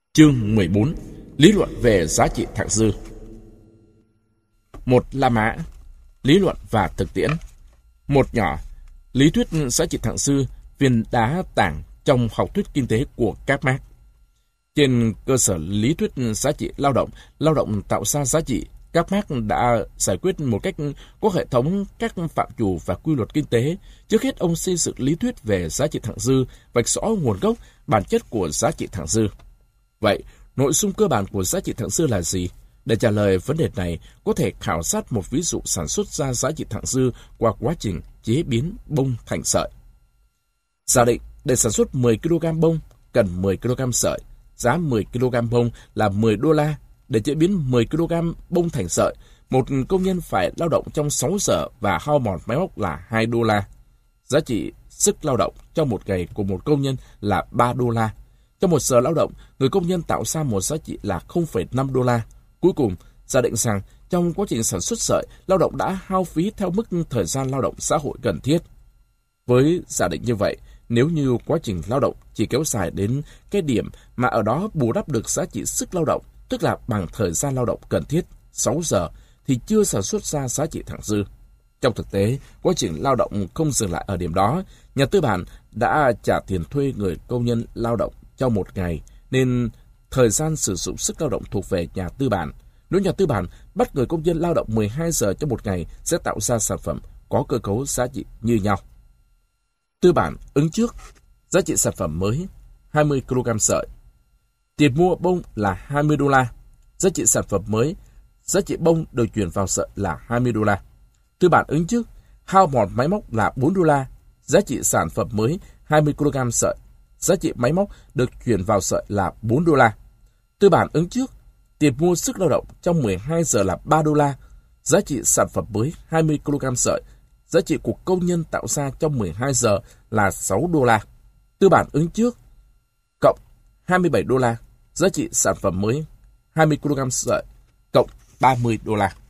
Chương 14. Lý luận về giá trị thặng dư. Một La Mã. Lý luận và thực tiễn. Một nhỏ. Lý thuyết giá trị thặng dư, viên đá tảng trong học thuyết kinh tế của các Marx. Trên cơ sở lý thuyết giá trị lao động tạo ra giá trị, các Marx đã giải quyết một cách có hệ thống các phạm trù và quy luật kinh tế. Trước hết, ông xây dựng lý thuyết về giá trị thặng dư, vạch rõ nguồn gốc, bản chất của giá trị thặng dư. Vậy, nội dung cơ bản của giá trị thặng dư là gì? Để trả lời vấn đề này, có thể khảo sát một ví dụ sản xuất ra giá trị thặng dư qua quá trình chế biến bông thành sợi. Giả định, để sản xuất 10 kg bông, cần 10 kg sợi. Giá 10 kg bông là 10 đô la. Để chế biến 10 kg bông thành sợi, một công nhân phải lao động trong 6 giờ và hao mòn máy móc là 2 đô la. Giá trị sức lao động trong một ngày của một công nhân là 3 đô la. Trong một giờ lao động, người công nhân tạo ra một giá trị là 0,5 đô la. Cuối cùng, giả định rằng trong quá trình sản xuất sợi, lao động đã hao phí theo mức thời gian lao động xã hội cần thiết. Với giả định như vậy, nếu như quá trình lao động chỉ kéo dài đến cái điểm mà ở đó bù đắp được giá trị sức lao động, tức là bằng thời gian lao động cần thiết 6 giờ, thì chưa sản xuất ra giá trị thặng dư. Trong thực tế, quá trình lao động không dừng lại ở điểm đó. Nhà tư bản đã trả tiền thuê người công nhân lao động trong một ngày, nên thời gian sử dụng sức lao động thuộc về nhà tư bản. Nếu nhà tư bản bắt người công nhân lao động 12 giờ trong một ngày sẽ tạo ra sản phẩm có cơ cấu giá trị như nhau. Tư bản ứng trước, giá trị sản phẩm mới 20 kg sợi. Tiền mua bông là 20 đô la. Giá trị sản phẩm mới, giá trị bông được chuyển vào sợi là 20 đô la. Tư bản ứng trước, hao mòn máy móc là 4 đô la. Giá trị sản phẩm mới 20 kg sợi. Giá trị máy móc được chuyển vào sợi là 4 đô la. Tư bản ứng trước, tiền mua sức lao động trong 12 giờ là 3 đô la. Giá trị sản phẩm mới 20 kg sợi. Giá trị của công nhân tạo ra trong 12 giờ là 6 đô la. Tư bản ứng trước, cộng 27 đô la. Giá trị sản phẩm mới 20 kg sợi, cộng 30 đô la.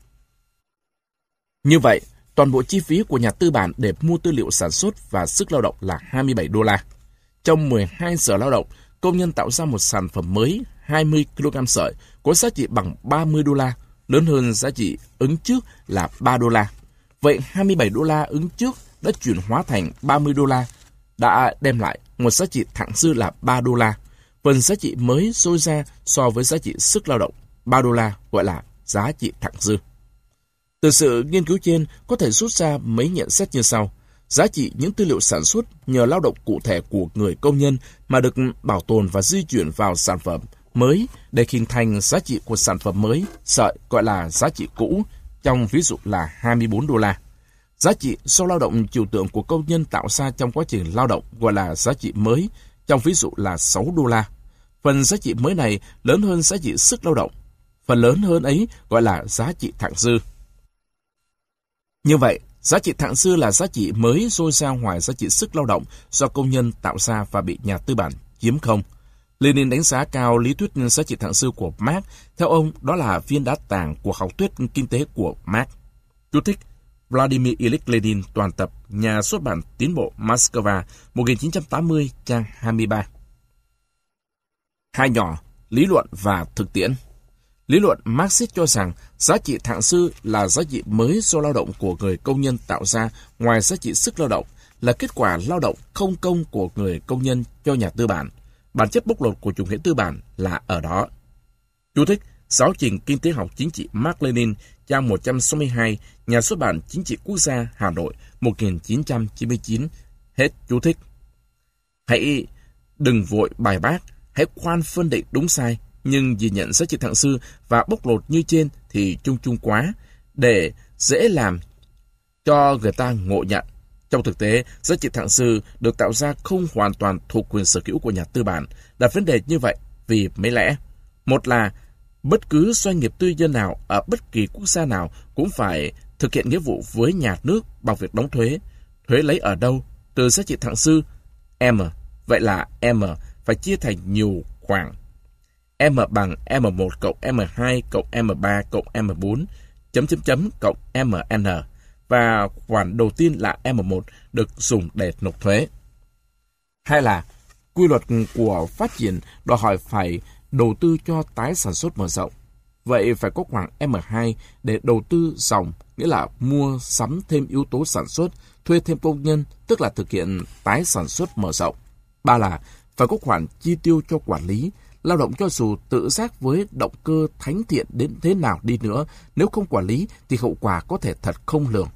Như vậy, toàn bộ chi phí của nhà tư bản để mua tư liệu sản xuất và sức lao động là 27 đô la. Trong 12 giờ lao động, công nhân tạo ra một sản phẩm mới 20 kg sợi có giá trị bằng 30 đô la, lớn hơn giá trị ứng trước là 3 đô la. Vậy 27 đô la ứng trước đã chuyển hóa thành 30 đô la, đã đem lại một giá trị thặng dư là 3 đô la. Phần giá trị mới dôi ra so với giá trị sức lao động 3 đô la gọi là giá trị thặng dư. Từ sự nghiên cứu trên có thể rút ra mấy nhận xét như sau. Giá trị những tư liệu sản xuất nhờ lao động cụ thể của người công nhân mà được bảo tồn và di chuyển vào sản phẩm mới để hình thành giá trị của sản phẩm mới, sợi gọi là giá trị cũ, trong ví dụ là 24 đô la. Giá trị do lao động trừu tượng của công nhân tạo ra trong quá trình lao động gọi là giá trị mới, trong ví dụ là 6 đô la. Phần giá trị mới này lớn hơn giá trị sức lao động. Phần lớn hơn ấy gọi là giá trị thặng dư. Như vậy, giá trị thặng dư là giá trị mới dôi ra ngoài giá trị sức lao động do công nhân tạo ra và bị nhà tư bản chiếm không. Lenin đánh giá cao lý thuyết giá trị thặng dư của Marx. Theo ông, đó là viên đá tảng của học thuyết kinh tế của Marx. Chú thích: Vladimir Ilyich Lenin, toàn tập, nhà xuất bản Tiến bộ, Moscow, 1980, trang 23. Hai nhỏ, lý luận và thực tiễn. Lý luận Marxist cho rằng giá trị thặng dư là giá trị mới do lao động của người công nhân tạo ra ngoài giá trị sức lao động, là kết quả lao động không công của người công nhân cho nhà tư bản. Bản chất bóc lột của chủ nghĩa tư bản là ở đó. Chú thích: Giáo trình Kinh tế học chính trị Mác Lênin, trang 162, nhà xuất bản Chính trị Quốc gia, Hà Nội, 1999. Hết chú thích. Hãy đừng vội bài bác, hãy khoan phân định đúng sai, nhưng vì nhận giá trị thặng dư và bóc lột như trên thì chung chung quá, để dễ làm cho người ta ngộ nhận. Trong thực tế, giá trị thặng dư được tạo ra không hoàn toàn thuộc quyền sở hữu của nhà tư bản. Đặt vấn đề như vậy vì mấy lẽ. Một là bất cứ doanh nghiệp tư nhân nào ở bất kỳ quốc gia nào cũng phải thực hiện nghĩa vụ với nhà nước bằng việc đóng thuế. Thuế lấy ở đâu? Từ giá trị thặng dư M. Vậy là M phải chia thành nhiều khoản. M bằng M1 cộng M2 cộng M3 cộng M4 cộng MN. Và khoản đầu tiên là M1 được dùng để nộp thuế. Hay là quy luật của phát triển đòi hỏi phải đầu tư cho tái sản xuất mở rộng. Vậy phải có khoảng M2 để đầu tư dòng, nghĩa là mua sắm thêm yếu tố sản xuất, thuê thêm công nhân, tức là thực hiện tái sản xuất mở rộng. 3 là phải có khoản chi tiêu cho quản lý. Lao động cho dù tự giác với động cơ thánh thiện đến thế nào đi nữa, nếu không quản lý thì hậu quả có thể thật không lường.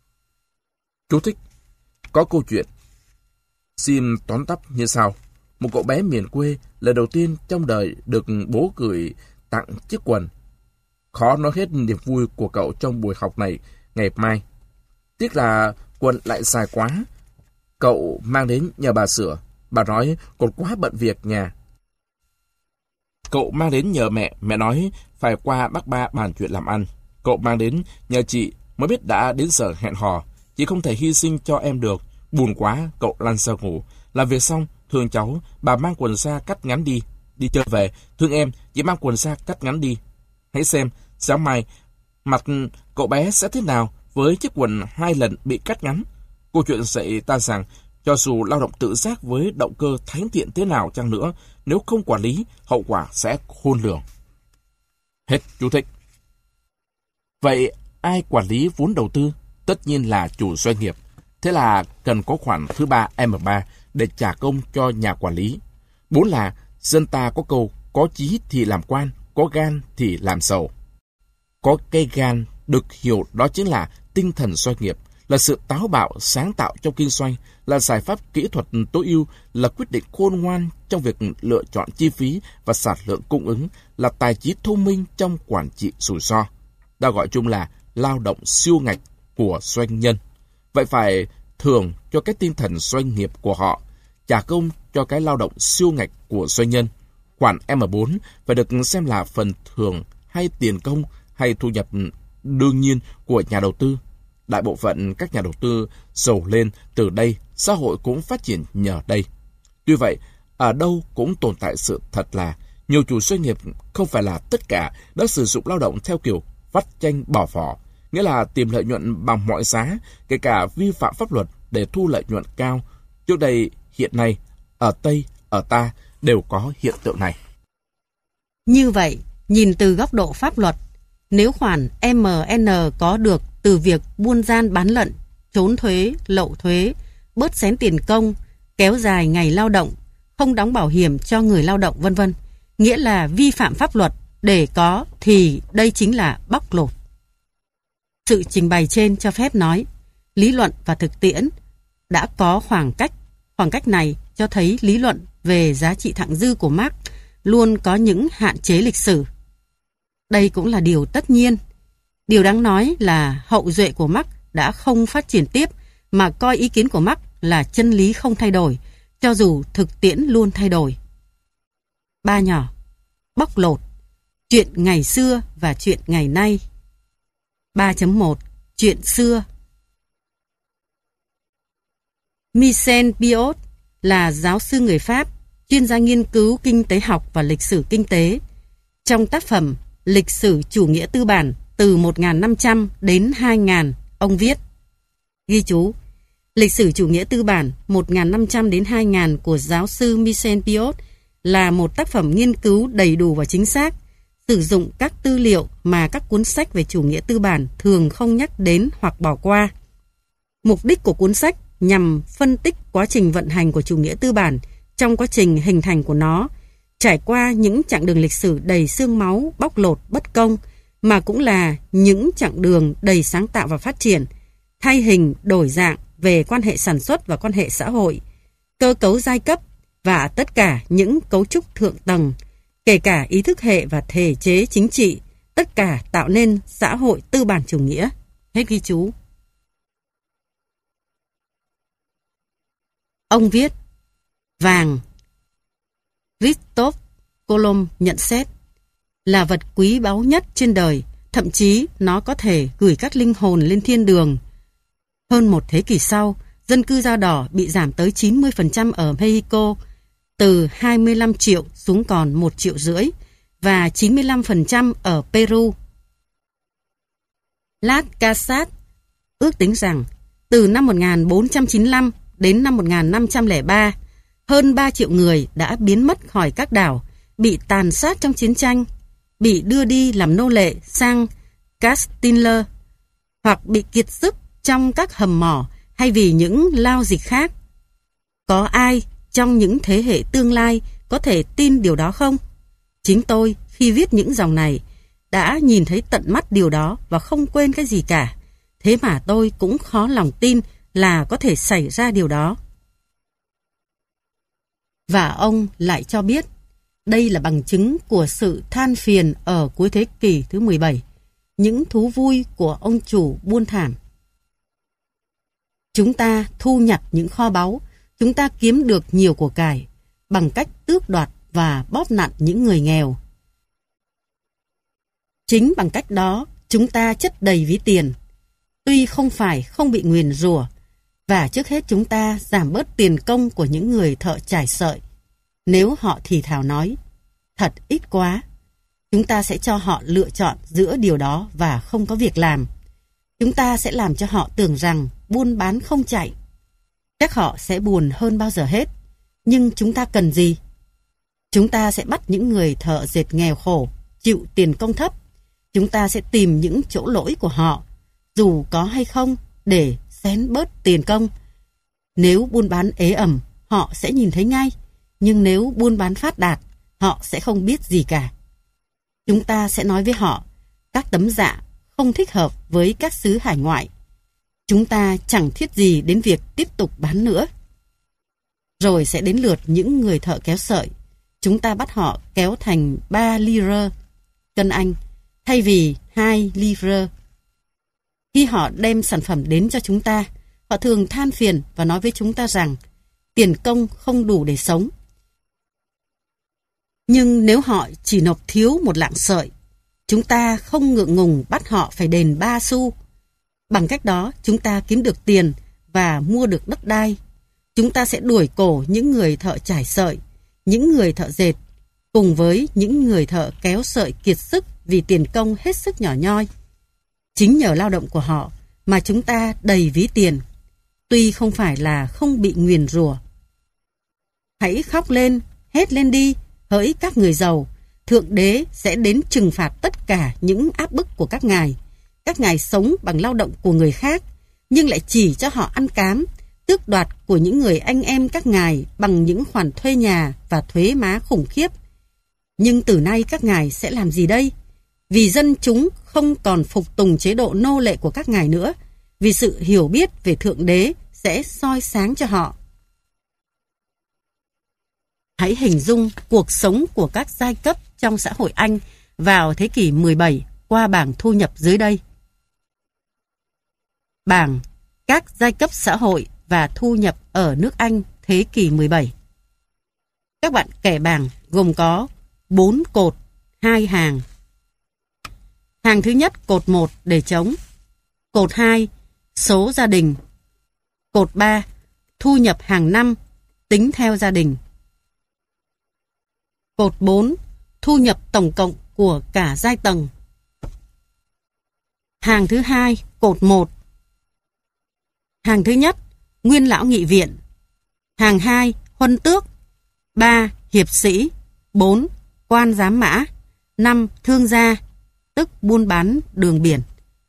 Chú thích: có câu chuyện xin tóm tắt như sau. Một cậu bé miền quê lần đầu tiên trong đời được bố gửi tặng chiếc quần. Khó nói hết niềm vui của cậu trong buổi học này ngày mai. Tiếc là quần lại dài quá. Cậu mang đến nhờ bà sửa. Bà nói còn quá bận việc nhà. Cậu mang đến nhờ mẹ. Mẹ nói phải qua bác ba bàn chuyện làm ăn. Cậu mang đến nhờ chị, mới biết đã đến giờ hẹn hò. Chị không thể hy sinh cho em được. Buồn quá, cậu lăn ra ngủ. Làm việc xong, thương cháu, bà mang quần ra cắt ngắn đi. Đi chơi về, thương em, chị mang quần ra cắt ngắn đi. Hãy xem, sáng mai, mặt cậu bé sẽ thế nào với chiếc quần 2 lần bị cắt ngắn. Câu chuyện dạy ta rằng, cho dù lao động tự giác với động cơ thánh thiện thế nào chăng nữa, nếu không quản lý, hậu quả sẽ khôn lường. Hết chú thích. Vậy ai quản lý vốn đầu tư? Tất nhiên là chủ doanh nghiệp. Thế là cần có khoản thứ 3 M3 để trả công cho nhà quản lý. 4 là dân ta có câu, có chí thì làm quan, có gan thì làm giàu. Có cây gan được hiểu đó chính là tinh thần doanh nghiệp, là sự táo bạo sáng tạo trong kinh doanh, là giải pháp kỹ thuật tối ưu, là quyết định khôn ngoan trong việc lựa chọn chi phí và sản lượng cung ứng, là tài trí thông minh trong quản trị rủi ro. Ta gọi chung là lao động siêu ngạch của doanh nhân. Vậy phải thưởng cho cái tinh thần doanh nghiệp của họ, trả công cho cái lao động siêu ngạch của doanh nhân. Khoản M4 phải được xem là phần thưởng hay tiền công hay thu nhập đương nhiên của nhà đầu tư. Đại bộ phận các nhà đầu tư giàu lên từ đây, xã hội cũng phát triển nhờ đây. Tuy vậy, ở đâu cũng tồn tại sự thật là nhiều chủ doanh nghiệp không phải là tất cả đã sử dụng lao động theo kiểu vắt chanh bỏ vỏ, nghĩa là tìm lợi nhuận bằng mọi giá, kể cả vi phạm pháp luật để thu lợi nhuận cao. Trước đây, hiện nay, ở Tây, ở ta đều có hiện tượng này. Như vậy, nhìn từ góc độ pháp luật, nếu khoản MN có được từ việc buôn gian bán lận, trốn thuế, lậu thuế, bớt xén tiền công, kéo dài ngày lao động, không đóng bảo hiểm cho người lao động vân vân, nghĩa là vi phạm pháp luật, để có thì đây chính là bóc lột. Sự trình bày trên cho phép nói, lý luận và thực tiễn đã có khoảng cách. Khoảng cách này cho thấy lý luận về giá trị thặng dư của Marx luôn có những hạn chế lịch sử. Đây cũng là điều tất nhiên. Điều đáng nói là hậu duệ của Marx đã không phát triển tiếp mà coi ý kiến của Marx là chân lý không thay đổi, cho dù thực tiễn luôn thay đổi. 3 nhỏ. Bóc lột. Chuyện ngày xưa và chuyện ngày nay. 3.1. Chuyện xưa. Michel Piot là giáo sư người Pháp, chuyên gia nghiên cứu kinh tế học và lịch sử kinh tế. Trong tác phẩm Lịch sử chủ nghĩa tư bản từ 1500 đến 2000, ông viết: ghi chú, Lịch sử chủ nghĩa tư bản 1500 đến 2000 của giáo sư Michel Piot là một tác phẩm nghiên cứu đầy đủ và chính xác, sử dụng các tư liệu mà các cuốn sách về chủ nghĩa tư bản thường không nhắc đến hoặc bỏ qua. Mục đích của cuốn sách nhằm phân tích quá trình vận hành của chủ nghĩa tư bản trong quá trình hình thành của nó, trải qua những chặng đường lịch sử đầy xương máu, bóc lột, bất công, mà cũng là những chặng đường đầy sáng tạo và phát triển, thay hình đổi dạng về quan hệ sản xuất và quan hệ xã hội, cơ cấu giai cấp và tất cả những cấu trúc thượng tầng, kể cả ý thức hệ và thể chế chính trị, tất cả tạo nên xã hội tư bản chủ nghĩa. Hết ghi chú. Ông viết: vàng, Christophe Colomb nhận xét, là vật quý báu nhất trên đời, thậm chí nó có thể gửi các linh hồn lên thiên đường. Hơn một thế kỷ sau, dân cư da đỏ bị giảm tới 90% ở Mexico, từ 25 triệu xuống còn 1,5 triệu, và 95% ở Peru. Las Casas ước tính rằng từ năm 1495 đến năm 1503, hơn 3 triệu người đã biến mất khỏi các đảo bị tàn sát trong chiến tranh, bị đưa đi làm nô lệ sang Castilla, hoặc bị kiệt sức trong các hầm mỏ hay vì những lao dịch khác. Có ai trong những thế hệ tương lai có thể tin điều đó không? Chính tôi, khi viết những dòng này, đã nhìn thấy tận mắt điều đó và không quên cái gì cả. Thế mà tôi cũng khó lòng tin là có thể xảy ra điều đó. Và ông lại cho biết, đây là bằng chứng của sự than phiền ở cuối thế kỷ thứ 17, những thú vui của ông chủ buôn thảm. Chúng ta thu nhặt những kho báu, chúng ta kiếm được nhiều của cải bằng cách tước đoạt và bóp nặn những người nghèo. Chính bằng cách đó, chúng ta chất đầy ví tiền. Tuy không phải không bị nguyền rủa, và trước hết chúng ta giảm bớt tiền công của những người thợ trải sợi. Nếu họ thì thào nói, thật ít quá, chúng ta sẽ cho họ lựa chọn giữa điều đó và không có việc làm. Chúng ta sẽ làm cho họ tưởng rằng buôn bán không chạy. Chắc họ sẽ buồn hơn bao giờ hết. Nhưng chúng ta cần gì? Chúng ta sẽ bắt những người thợ dệt nghèo khổ, chịu tiền công thấp. Chúng ta sẽ tìm những chỗ lỗi của họ, dù có hay không, để xén bớt tiền công. Nếu buôn bán ế ẩm, họ sẽ nhìn thấy ngay. Nhưng nếu buôn bán phát đạt, họ sẽ không biết gì cả. Chúng ta sẽ nói với họ, các tấm dạ không thích hợp với các xứ hải ngoại. Chúng ta chẳng thiết gì đến việc tiếp tục bán nữa. Rồi sẽ đến lượt những người thợ kéo sợi. Chúng ta bắt họ kéo thành 3 lire cân Anh, thay vì 2 lire. Khi họ đem sản phẩm đến cho chúng ta, họ thường than phiền và nói với chúng ta rằng tiền công không đủ để sống. Nhưng nếu họ chỉ nộp thiếu một lạng sợi, chúng ta không ngượng ngùng bắt họ phải đền 3 xu. Bằng cách đó, chúng ta kiếm được tiền và mua được đất đai. Chúng ta sẽ đuổi cổ những người thợ trải sợi, những người thợ dệt, cùng với những người thợ kéo sợi kiệt sức vì tiền công hết sức nhỏ nhoi. Chính nhờ lao động của họ mà chúng ta đầy ví tiền, tuy không phải là không bị nguyền rủa. Hãy khóc lên, hét lên đi, hỡi các người giàu, Thượng Đế sẽ đến trừng phạt tất cả những áp bức của các ngài. Các ngài sống bằng lao động của người khác, nhưng lại chỉ cho họ ăn cám, tước đoạt của những người anh em các ngài bằng những khoản thuê nhà và thuế má khủng khiếp. Nhưng từ nay các ngài sẽ làm gì đây? Vì dân chúng không còn phục tùng chế độ nô lệ của các ngài nữa, vì sự hiểu biết về Thượng Đế sẽ soi sáng cho họ. Hãy hình dung cuộc sống của các giai cấp trong xã hội Anh vào thế kỷ 17 qua bảng thu nhập dưới đây. Bảng các giai cấp xã hội và thu nhập ở nước Anh thế kỷ 17. Các bạn kẻ bảng gồm có 4 cột, 2 hàng. Hàng thứ nhất, cột 1 để trống. Cột 2, số gia đình. Cột 3, thu nhập hàng năm tính theo gia đình. Cột 4, thu nhập tổng cộng của cả giai tầng. Hàng thứ hai, cột 1. Hàng thứ nhất, nguyên lão nghị viện. Hàng 2, huân tước. 3, hiệp sĩ. 4, quan giám mã. 5, thương gia, tức buôn bán đường biển.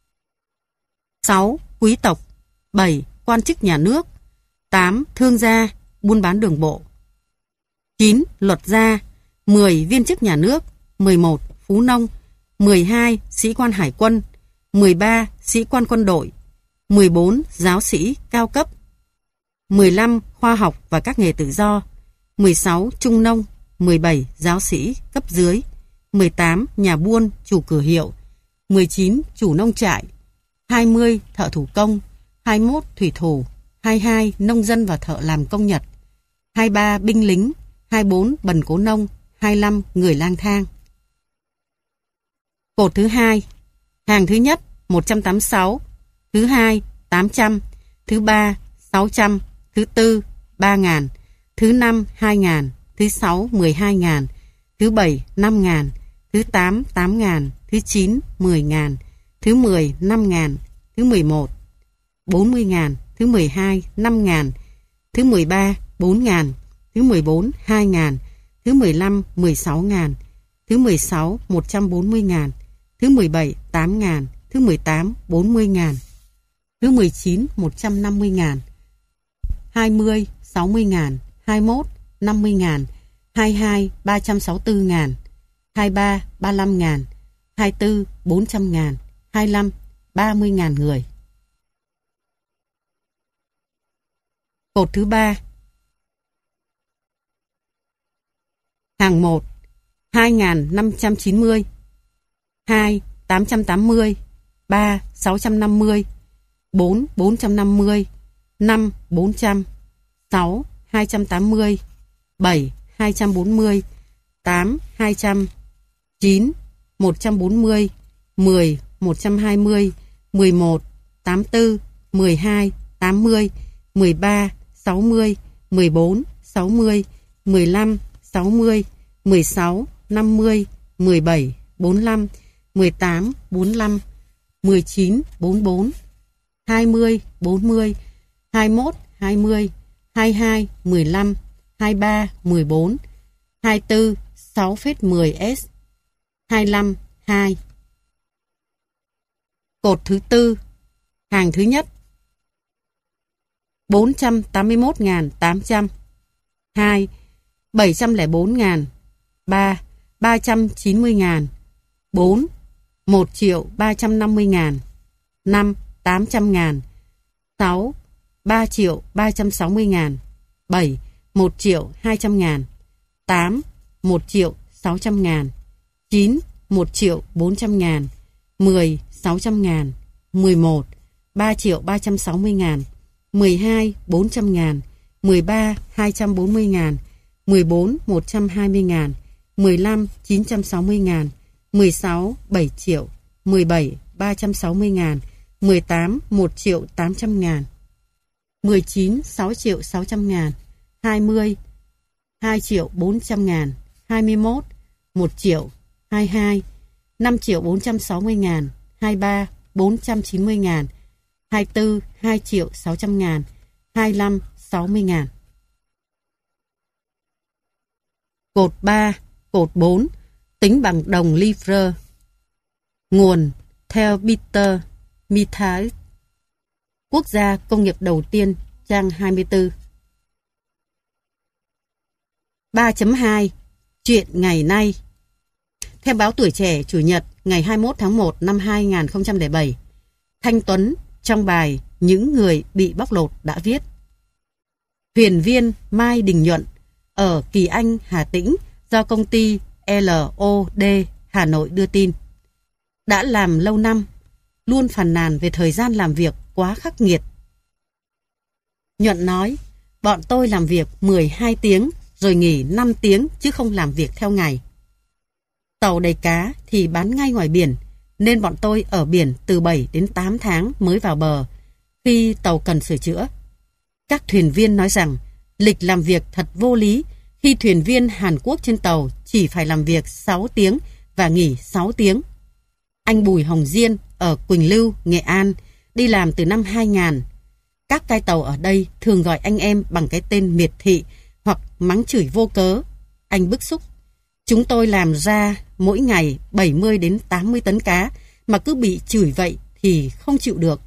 6, quý tộc. 7, quan chức nhà nước. 8, thương gia, buôn bán đường bộ. 9, luật gia. 10, viên chức nhà nước. 11, phú nông. 12, sĩ quan hải quân. 13, sĩ quan quân đội. 14, giáo sĩ cao cấp. 15, khoa học và các nghề tự do. 16, trung nông. 17, giáo sĩ cấp dưới. 18, nhà buôn, chủ cửa hiệu. 19, chủ nông trại. 20, thợ thủ công. 21, thủy thủ. 22, nông dân và thợ làm công nhật. 23, binh lính. 24, bần cố nông. 25, người lang thang. Cột thứ hai. Hàng thứ nhất 186, thứ hai 800, thứ ba 600, thứ tư 3.000, thứ năm 2.000, thứ sáu 12.000, thứ bảy 5.000, thứ 8 8.000, thứ 9 10.000, thứ 10 5.000, thứ 11 40.000, thứ 12 5.000, thứ 13 4.000, thứ 14 2.000, Thứ 15, 16.000. Thứ 16, 140.000. Thứ 17, 8.000. Thứ 18, 40.000. Thứ 19, 150.000. 20, 60.000. 21, 50.000. 22, 364.000. 23, 35.000. 24, 400.000. 25, 30.000 người. Cột thứ 3. Hàng 1, 2.590. 2, 880. 3, 650. 4, 450. 5, 400. 6, 280. 7, 240. 8, 200. 9, 140. 10, 120. 11, 84. 12, 80. 13, 60. 14, 60. 15, 60. 16, 50. 17, 45. 18, 45. 19, 44. 20, 40. 21, 20. 22, 15. 23, 14. 24, 6,10S. 25, 2. Cột thứ 4. Hàng thứ nhất. 481.800. 2, 704.000. 3, 390.000. 4, 1.350.000. 5, 800.000. 6, 3.360.000. 7, 1.200.000. 8, 1.600.000. 9, 1.400.000. 10, 600.000. 11, 3.360.000. 12, 400.000. 13, 240.000. 14, 120.000. 15, 960.000. 16, 7 triệu. 17, 360.000. 18, 1.800.000. 19, 6.600.000. 20, 2.400.000. 21, 1 triệu. 22, 5.460.000. 23, 490.000. 24, 2.600.000. 25, 60.000. Cột 3, cột 4, tính bằng đồng livre. Nguồn theo Peter Mithai. Quốc gia công nghiệp đầu tiên, trang 24. 3.2 Chuyện ngày nay. Theo báo Tuổi Trẻ Chủ nhật ngày 21 tháng 1 năm 2007, Thanh Tuấn trong bài Những người bị bóc lột đã viết: thuyền viên Mai Đình Nhuận ở Kỳ Anh, Hà Tĩnh do công ty LOD Hà Nội đưa tin, đã làm lâu năm, luôn phàn nàn về thời gian làm việc quá khắc nghiệt. Nhuận nói, bọn tôi làm việc 12 tiếng rồi nghỉ 5 tiếng chứ không làm việc theo ngày. Tàu đầy cá thì bán ngay ngoài biển, nên bọn tôi ở biển từ 7 đến 8 tháng mới vào bờ khi tàu cần sửa chữa. Các thuyền viên nói rằng lịch làm việc thật vô lý khi thuyền viên Hàn Quốc trên tàu chỉ phải làm việc 6 tiếng và nghỉ 6 tiếng. Anh Bùi Hồng Diên ở Quỳnh Lưu, Nghệ An đi làm từ năm 2000. Các cai tàu ở đây thường gọi anh em bằng cái tên miệt thị hoặc mắng chửi vô cớ. Anh bức xúc. Chúng tôi làm ra mỗi ngày 70 đến 80 tấn cá mà cứ bị chửi vậy thì không chịu được.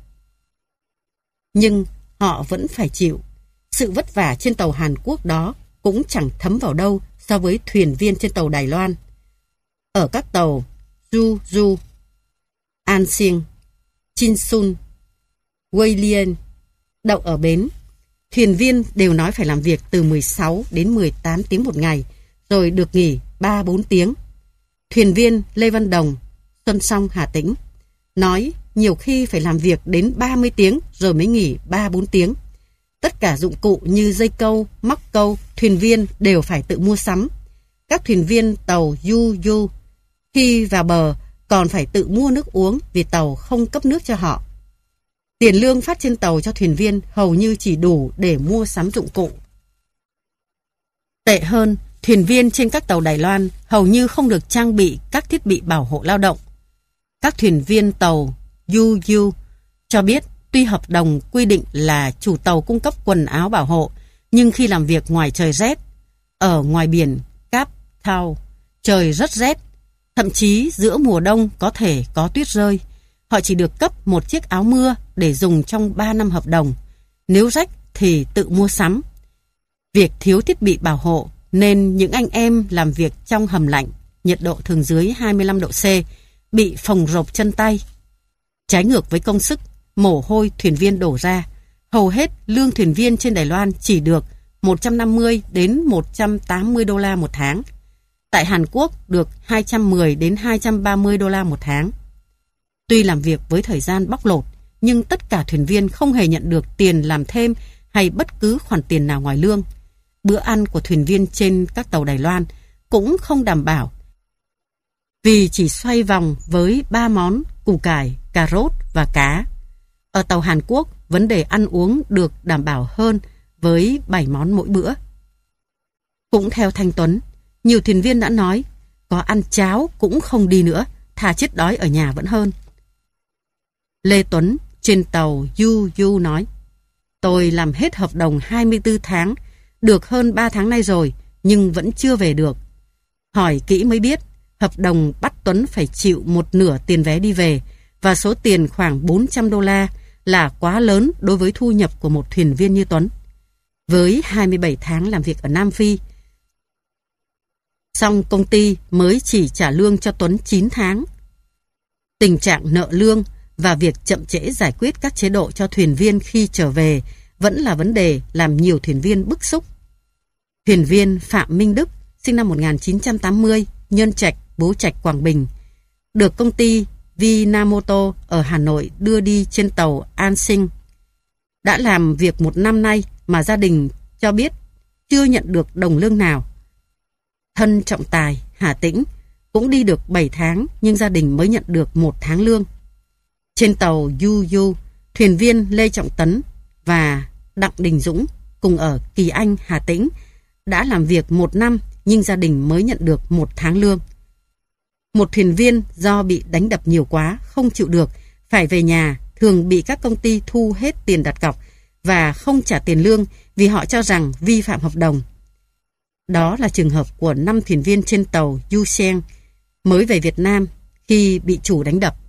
Nhưng họ vẫn phải chịu. Sự vất vả trên tàu Hàn Quốc đó cũng chẳng thấm vào đâu so với thuyền viên trên tàu Đài Loan. Ở các tàu Jeju, An Siêng, Chinsun, Wei đậu ở bến, thuyền viên đều nói phải làm việc từ 16 đến 18 tiếng một ngày, rồi được nghỉ 3-4 tiếng. Thuyền viên Lê Văn Đồng, Xuân Song, Hà Tĩnh, nói nhiều khi phải làm việc đến 30 tiếng rồi mới nghỉ 3-4 tiếng. Tất cả dụng cụ như dây câu, móc câu, thuyền viên đều phải tự mua sắm. Các thuyền viên tàu Yu khi vào bờ còn phải tự mua nước uống vì tàu không cấp nước cho họ. Tiền lương phát trên tàu cho thuyền viên hầu như chỉ đủ để mua sắm dụng cụ. Tệ hơn, thuyền viên trên các tàu Đài Loan hầu như không được trang bị các thiết bị bảo hộ lao động. Các thuyền viên tàu Yu cho biết tuy hợp đồng quy định là chủ tàu cung cấp quần áo bảo hộ, nhưng khi làm việc ngoài trời rét, ở ngoài biển Cáp Town. Trời rất rét, thậm chí giữa mùa đông có thể có tuyết rơi. Họ chỉ được cấp một chiếc áo mưa để dùng trong 3 năm hợp đồng. Nếu rách thì tự mua sắm. Việc thiếu thiết bị bảo hộ nên những anh em làm việc trong hầm lạnh, nhiệt độ thường dưới 25 độ C, bị phồng rộp chân tay. Trái ngược với công sức, mồ hôi thuyền viên đổ ra, hầu hết lương thuyền viên trên Đài Loan chỉ được 150 đến 180 đô la một tháng. Tại Hàn Quốc được 210 đến 230 đô la một tháng. Tuy làm việc với thời gian bóc lột, nhưng tất cả thuyền viên không hề nhận được tiền làm thêm hay bất cứ khoản tiền nào ngoài lương. Bữa ăn của thuyền viên trên các tàu Đài Loan cũng không đảm bảo, vì chỉ xoay vòng với 3 món củ cải, cà rốt và cá. Ở tàu Hàn Quốc, vấn đề ăn uống được đảm bảo hơn với 7 món mỗi bữa. Cũng theo Thanh Tuấn, nhiều thuyền viên đã nói, có ăn cháo cũng không đi nữa, thà chết đói ở nhà vẫn hơn. Lê Tuấn trên tàu Yu nói, tôi làm hết hợp đồng 24 tháng, được hơn 3 tháng nay rồi, nhưng vẫn chưa về được. Hỏi kỹ mới biết, hợp đồng bắt Tuấn phải chịu một nửa tiền vé đi về, và số tiền khoảng 400 đô la là quá lớn đối với thu nhập của một thuyền viên như Tuấn. Với 27 tháng làm việc ở Nam Phi, song công ty mới chỉ trả lương cho Tuấn 9 tháng. Tình trạng nợ lương và việc chậm trễ giải quyết các chế độ cho thuyền viên khi trở về vẫn là vấn đề làm nhiều thuyền viên bức xúc. Thuyền viên Phạm Minh Đức, sinh năm 1980, Nhân Trạch, Bố Trạch, Quảng Bình, được công ty Vinamoto ở Hà Nội đưa đi trên tàu An Sinh. Đã làm việc 1 năm nay mà gia đình cho biết chưa nhận được đồng lương nào. Thân Trọng Tài, Hà Tĩnh, cũng đi được 7 tháng nhưng gia đình mới nhận được 1 tháng lương. Trên tàu Yu, thuyền viên Lê Trọng Tấn và Đặng Đình Dũng cùng ở Kỳ Anh, Hà Tĩnh đã làm việc 1 năm nhưng gia đình mới nhận được 1 tháng lương. Một thuyền viên do bị đánh đập nhiều quá, không chịu được, phải về nhà, thường bị các công ty thu hết tiền đặt cọc và không trả tiền lương vì họ cho rằng vi phạm hợp đồng. Đó là trường hợp của 5 thuyền viên trên tàu Yusheng mới về Việt Nam khi bị chủ đánh đập.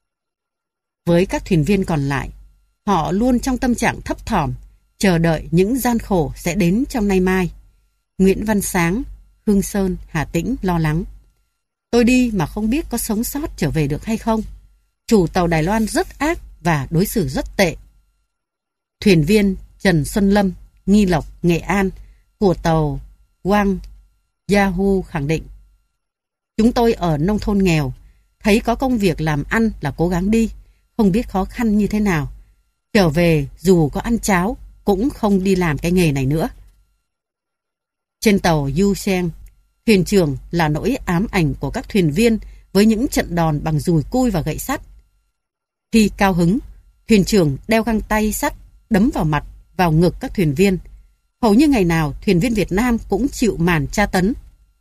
Với các thuyền viên còn lại, họ luôn trong tâm trạng thấp thỏm, chờ đợi những gian khổ sẽ đến trong nay mai. Nguyễn Văn Sáng, Hương Sơn, Hà Tĩnh lo lắng. Tôi đi mà không biết có sống sót trở về được hay không. Chủ tàu Đài Loan rất ác và đối xử rất tệ. Thuyền viên Trần Xuân Lâm, Nghi Lộc, Nghệ An của tàu Wang Yahoo khẳng định, chúng tôi ở nông thôn nghèo, thấy có công việc làm ăn là cố gắng đi, không biết khó khăn như thế nào. Trở về dù có ăn cháo cũng không đi làm cái nghề này nữa. Trên tàu Yusheng, thuyền trưởng là nỗi ám ảnh của các thuyền viên với những trận đòn bằng dùi cui và gậy sắt. Khi cao hứng, thuyền trưởng đeo găng tay sắt đấm vào mặt, vào ngực các thuyền viên. Hầu như ngày nào thuyền viên Việt Nam cũng chịu màn tra tấn.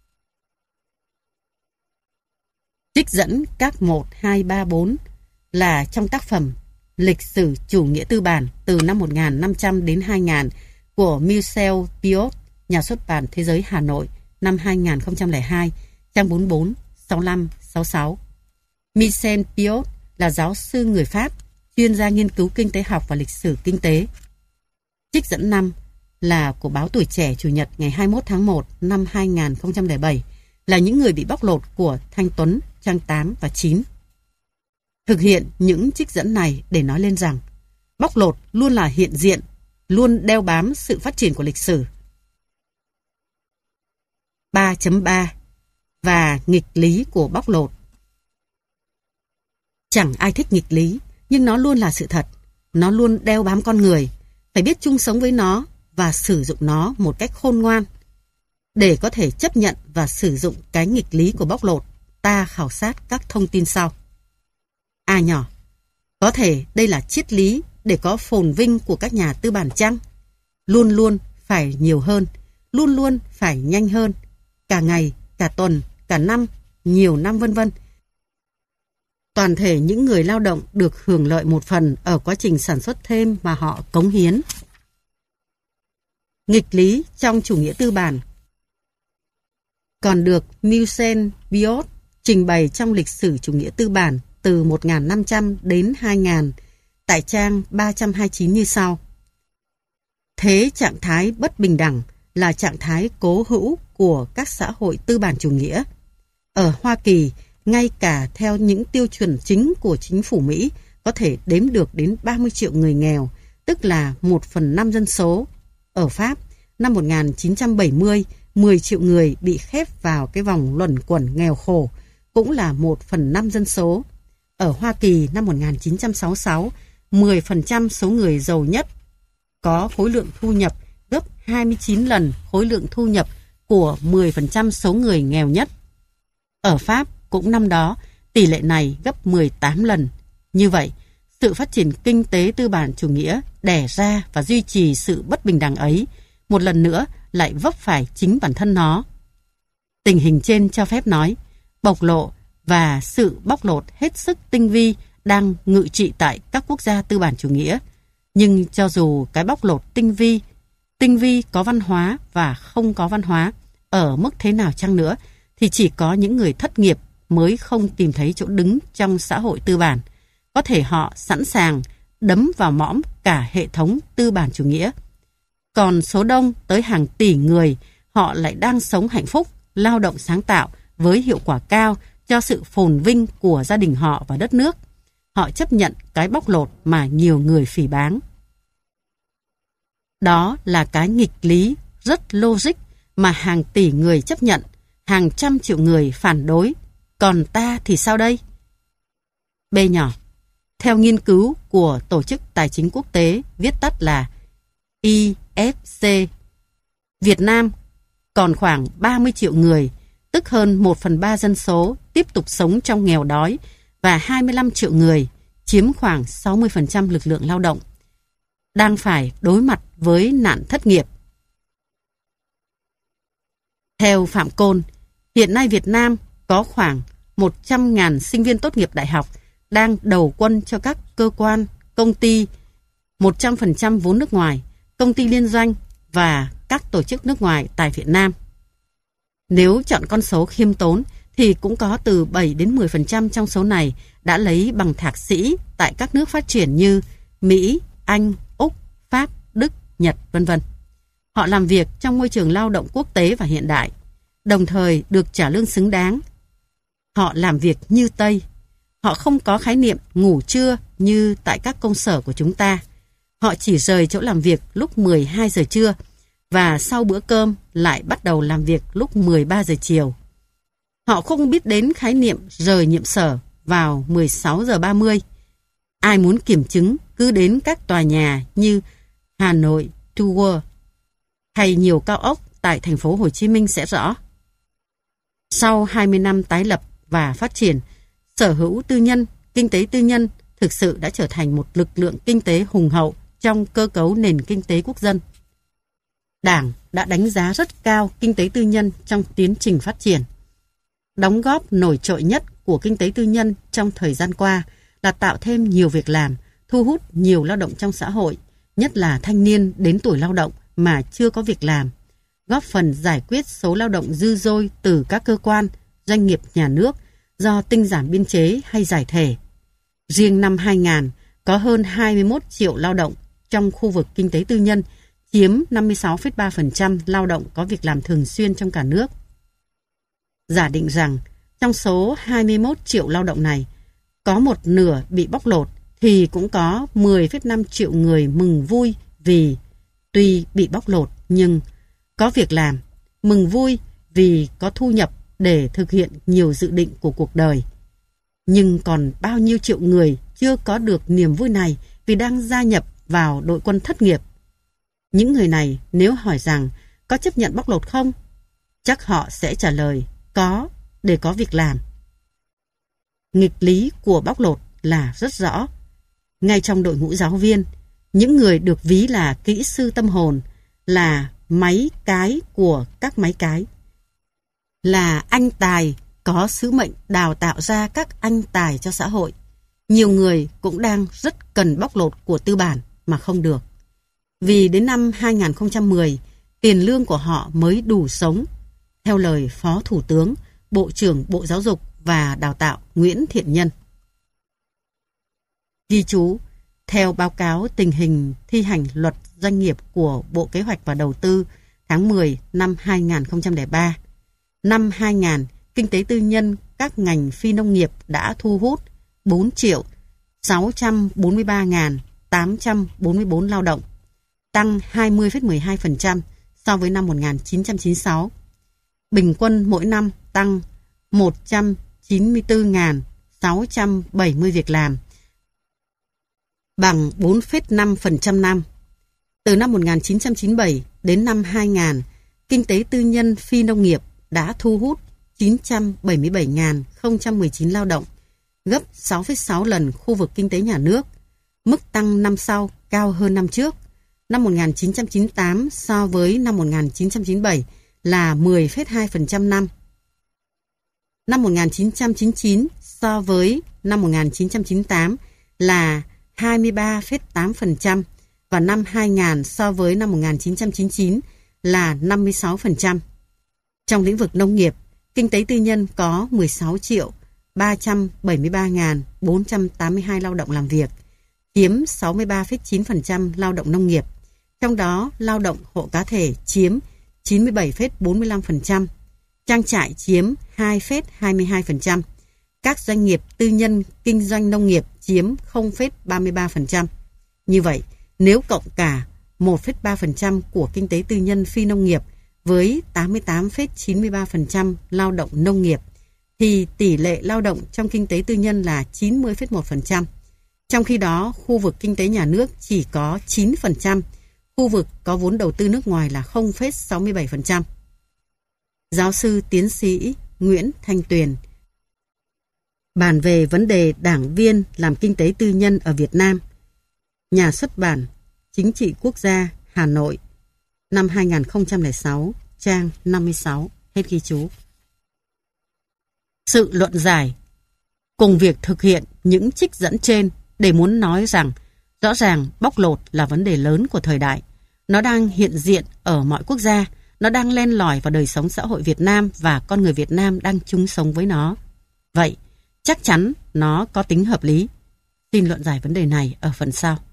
Trích dẫn các 1, 2, 3, 4 là trong tác phẩm Lịch sử chủ nghĩa tư bản từ năm 1500 đến 2000 của Michel Piot, nhà xuất bản Thế giới Hà Nội, năm 2002, trang 44, 65, 66. Michel Piot là giáo sư người Pháp, chuyên gia nghiên cứu kinh tế học và lịch sử kinh tế. Trích dẫn 5 là của báo Tuổi Trẻ Chủ nhật ngày 21 tháng 1 năm 2007, là những người bị bóc lột của Thanh Tuấn, trang 8 và 9. Thực hiện những trích dẫn này để nói lên rằng bóc lột luôn là hiện diện, luôn đeo bám sự phát triển của lịch sử. 3.3 và nghịch lý của bóc lột. Chẳng ai thích nghịch lý, nhưng nó luôn là sự thật. Nó luôn đeo bám con người, phải biết chung sống với nó và sử dụng nó một cách khôn ngoan. Để có thể chấp nhận và sử dụng cái nghịch lý của bóc lột, ta khảo sát các thông tin sau. A nhỏ, có thể đây là triết lý để có phồn vinh của các nhà tư bản chăng? Luôn luôn phải nhiều hơn, luôn luôn phải nhanh hơn, cả ngày, cả tuần, cả năm, nhiều năm vân vân. Toàn thể những người lao động được hưởng lợi một phần ở quá trình sản xuất thêm mà họ cống hiến. Nghịch lý trong chủ nghĩa tư bản. còn được Milsen Biot trình bày trong lịch sử chủ nghĩa tư bản từ 1500 đến 2000 tại trang 329 như sau. Thế trạng thái bất bình đẳng là trạng thái cố hữu của các xã hội tư bản chủ nghĩa. Ở Hoa Kỳ, ngay cả theo những tiêu chuẩn chính của chính phủ Mỹ, có thể đếm được đến 30 triệu người nghèo, tức là 1/5 dân số. Ở Pháp, năm 1970, 10 triệu người bị khép vào cái vòng luẩn quẩn nghèo khổ, cũng là 1/5 dân số. Ở Hoa Kỳ năm 1966, 10% số người giàu nhất có khối lượng thu nhập gấp 29 lần khối lượng thu nhập của 10% số người nghèo nhất. Ở Pháp cũng năm đó, tỷ lệ này gấp 18 lần. Như vậy, sự phát triển kinh tế tư bản chủ nghĩa đẻ ra và duy trì sự bất bình đẳng ấy, một lần nữa lại vấp phải chính bản thân nó. Tình hình trên cho phép nói, bộc lộ và sự bóc lột hết sức tinh vi đang ngự trị tại các quốc gia tư bản chủ nghĩa. Nhưng cho dù cái bóc lột tinh vi có văn hóa và không có văn hóa, ở mức thế nào chăng nữa, thì chỉ có những người thất nghiệp mới không tìm thấy chỗ đứng trong xã hội tư bản. Có thể họ sẵn sàng đấm vào mõm cả hệ thống tư bản chủ nghĩa. Còn số đông tới hàng tỷ người, họ lại đang sống hạnh phúc, lao động sáng tạo với hiệu quả cao cho sự phồn vinh của gia đình họ và đất nước. Họ chấp nhận cái bóc lột mà nhiều người phỉ báng. Đó là cái nghịch lý rất logic mà hàng tỷ người chấp nhận, hàng trăm triệu người phản đối. Còn ta thì sao đây? B nhỏ. Theo nghiên cứu của Tổ chức Tài chính Quốc tế, viết tắt là IFC, Việt Nam còn khoảng 30 triệu người, tức hơn 1/3 dân số, tiếp tục sống trong nghèo đói và 25 triệu người, chiếm khoảng 60% lực lượng lao động, đang phải đối mặt với nạn thất nghiệp. Theo Phạm Côn, hiện nay Việt Nam có khoảng 100.000 sinh viên tốt nghiệp đại học đang đầu quân cho các cơ quan, công ty, 100% vốn nước ngoài, công ty liên doanh và các tổ chức nước ngoài tại Việt Nam. Nếu chọn con số khiêm tốn thì cũng có từ 7 đến 10% trong số này đã lấy bằng thạc sĩ tại các nước phát triển như Mỹ, Anh, Úc, Pháp, Đức, Nhật, v.v. Họ làm việc trong môi trường lao động quốc tế và hiện đại, đồng thời được trả lương xứng đáng. Họ làm việc như Tây. Họ không có khái niệm ngủ trưa như tại các công sở của chúng ta. Họ chỉ rời chỗ làm việc lúc 12 giờ trưa và sau bữa cơm lại bắt đầu làm việc lúc 13 giờ chiều. Họ không biết đến khái niệm rời nhiệm sở vào 16 giờ 30. Ai muốn kiểm chứng cứ đến các tòa nhà như Hà Nội Tower hay nhiều cao ốc tại thành phố Hồ Chí Minh sẽ rõ. Sau 20 năm tái lập và phát triển, sở hữu tư nhân, kinh tế tư nhân thực sự đã trở thành một lực lượng kinh tế hùng hậu trong cơ cấu nền kinh tế quốc dân. Đảng đã đánh giá rất cao kinh tế tư nhân trong tiến trình phát triển. Đóng góp nổi trội nhất của kinh tế tư nhân trong thời gian qua là tạo thêm nhiều việc làm, thu hút nhiều lao động trong xã hội, nhất là thanh niên đến tuổi lao động mà chưa có việc làm, góp phần giải quyết số lao động dư dôi từ các cơ quan, doanh nghiệp nhà nước do tinh giảm biên chế hay giải thể. Riêng năm 2000, có hơn 21 triệu lao động trong khu vực kinh tế tư nhân, chiếm 56,3% lao động có việc làm thường xuyên trong cả nước. Giả định rằng trong số 21 triệu lao động này, có một nửa bị bóc lột thì cũng có 10,5 triệu người mừng vui vì tuy bị bóc lột nhưng có việc làm, mừng vui vì có thu nhập để thực hiện nhiều dự định của cuộc đời. Nhưng còn bao nhiêu triệu người chưa có được niềm vui này vì đang gia nhập vào đội quân thất nghiệp. Những người này nếu hỏi rằng có chấp nhận bóc lột không? Chắc họ sẽ trả lời có, để có việc làm. Nghịch lý của bóc lột là rất rõ. Ngay trong đội ngũ giáo viên, những người được ví là kỹ sư tâm hồn, là máy cái của các máy cái, là anh tài có sứ mệnh đào tạo ra các anh tài cho xã hội. Nhiều người cũng đang rất cần bóc lột của tư bản mà không được. Vì đến năm 2010, tiền lương của họ mới đủ sống. theo lời Phó Thủ tướng, Bộ trưởng Bộ Giáo dục và Đào tạo Nguyễn Thiện Nhân. Ghi chú, theo báo cáo tình hình thi hành luật doanh nghiệp của Bộ Kế hoạch và Đầu tư tháng 10 năm 2003, năm 2000, kinh tế tư nhân các ngành phi nông nghiệp đã thu hút 4.643.844 lao động, tăng 20,12% so với năm 1996. Bình quân mỗi năm tăng 194.670 việc làm, bằng 4,5% năm. Từ năm 1997 đến năm 2000, kinh tế tư nhân phi nông nghiệp đã thu hút 977.019 lao động, gấp 6,6 lần khu vực kinh tế nhà nước. Mức tăng năm sau cao hơn năm trước. Năm 1998 so với năm 1997 là 10,2% năm. Năm 1999 so với năm 1998 là 23,8% và năm 2000 so với năm 1999 là 56%. Trong lĩnh vực nông nghiệp, kinh tế tư nhân có 16.373.482 lao động làm việc, chiếm 63,9% lao động nông nghiệp. Trong đó, lao động hộ cá thể chiếm 97,45%, trang trại chiếm 2,22%, các doanh nghiệp tư nhân kinh doanh nông nghiệp chiếm 0,33%. Như vậy, nếu cộng cả 1,3% của kinh tế tư nhân phi nông nghiệp với 88,93% lao động nông nghiệp, thì tỷ lệ lao động trong kinh tế tư nhân là 90,1%. Trong khi đó, khu vực kinh tế nhà nước chỉ có 9%, khu vực có vốn đầu tư nước ngoài là 0,67%. Giáo sư tiến sĩ Nguyễn Thanh Tuyền bàn về vấn đề đảng viên làm kinh tế tư nhân ở Việt Nam. Nhà xuất bản Chính trị Quốc gia, Hà Nội, năm 2006, trang 56, hết ghi chú. Sự luận giải cùng việc thực hiện những trích dẫn trên để muốn nói rằng rõ ràng bóc lột là vấn đề lớn của thời đại. Nó đang hiện diện ở mọi quốc gia, nó đang len lỏi vào đời sống xã hội Việt Nam và con người Việt Nam đang chung sống với nó. Vậy, chắc chắn nó có tính hợp lý. Xin luận giải vấn đề này ở phần sau.